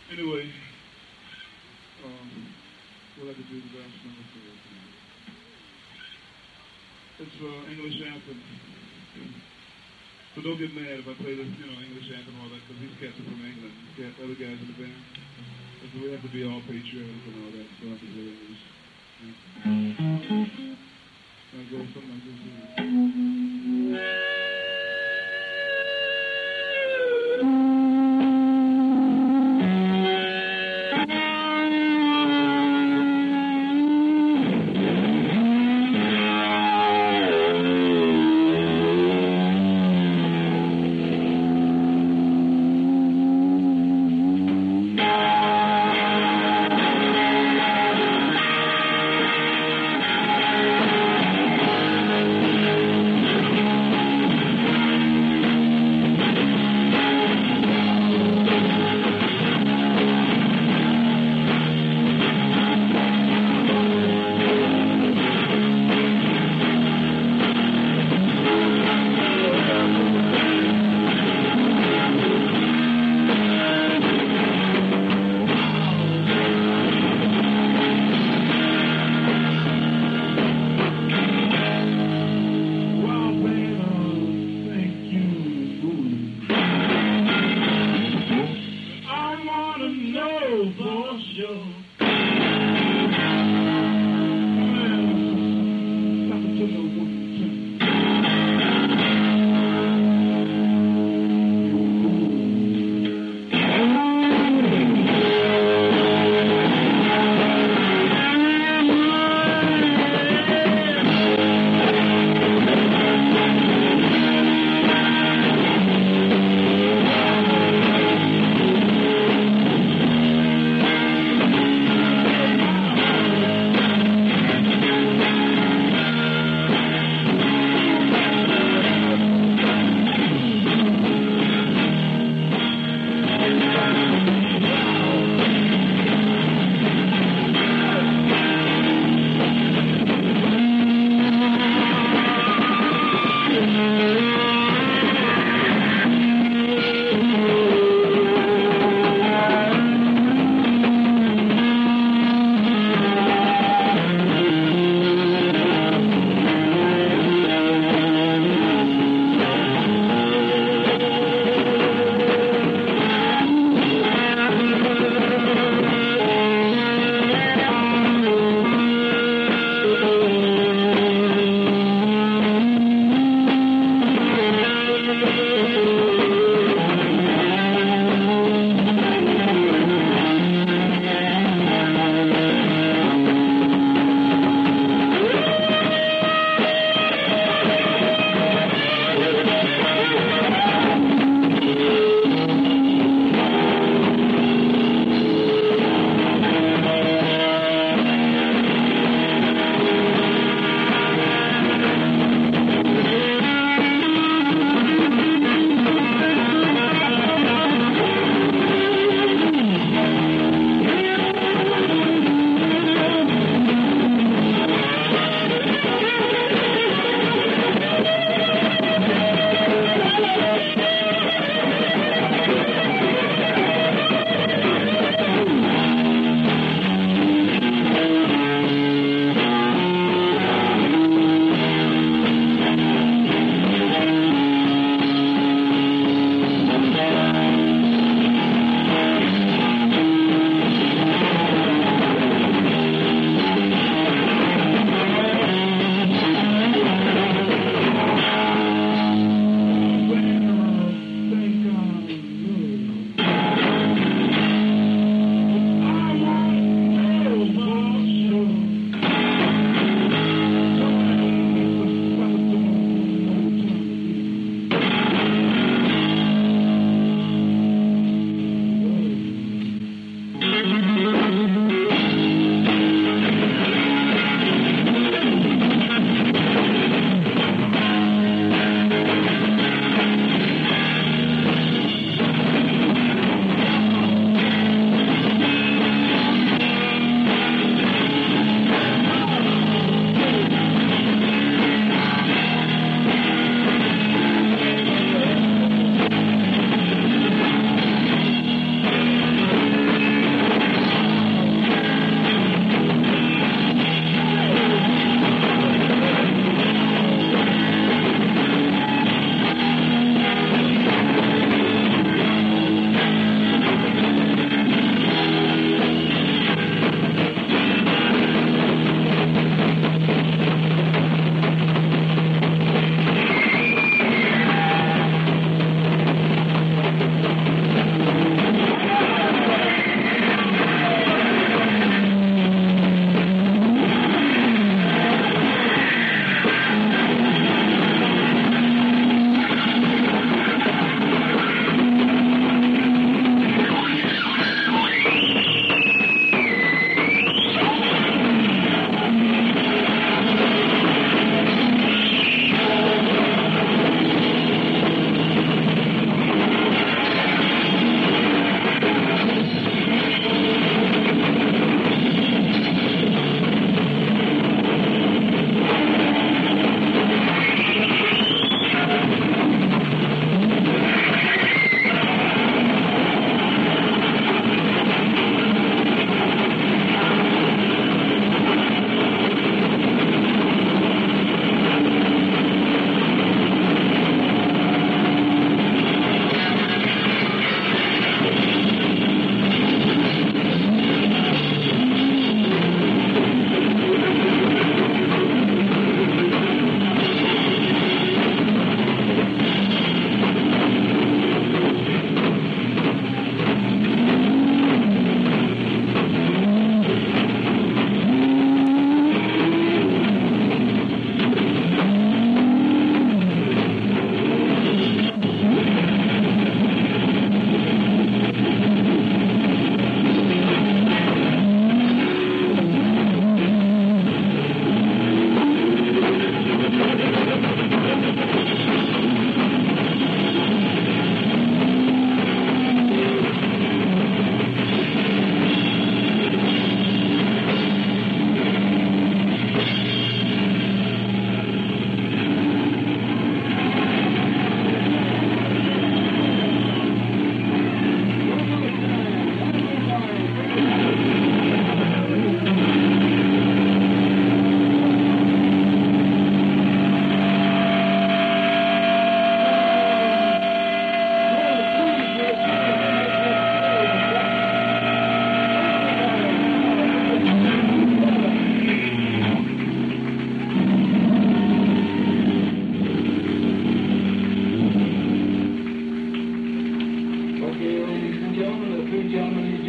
Anyway, we'll have to do the last number for it. It's English anthem. So don't get mad if I play this, English anthem and all that, because these cats are from England. These other guys in the band. So we have to be all patriotic and all that. So I have to play English. I'll go something like this.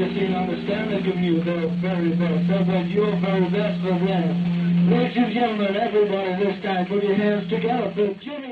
just didn't understand they're giving you their very best. They want your very best for them. Ladies and gentlemen, everybody this time, put your hands together for Jimmy.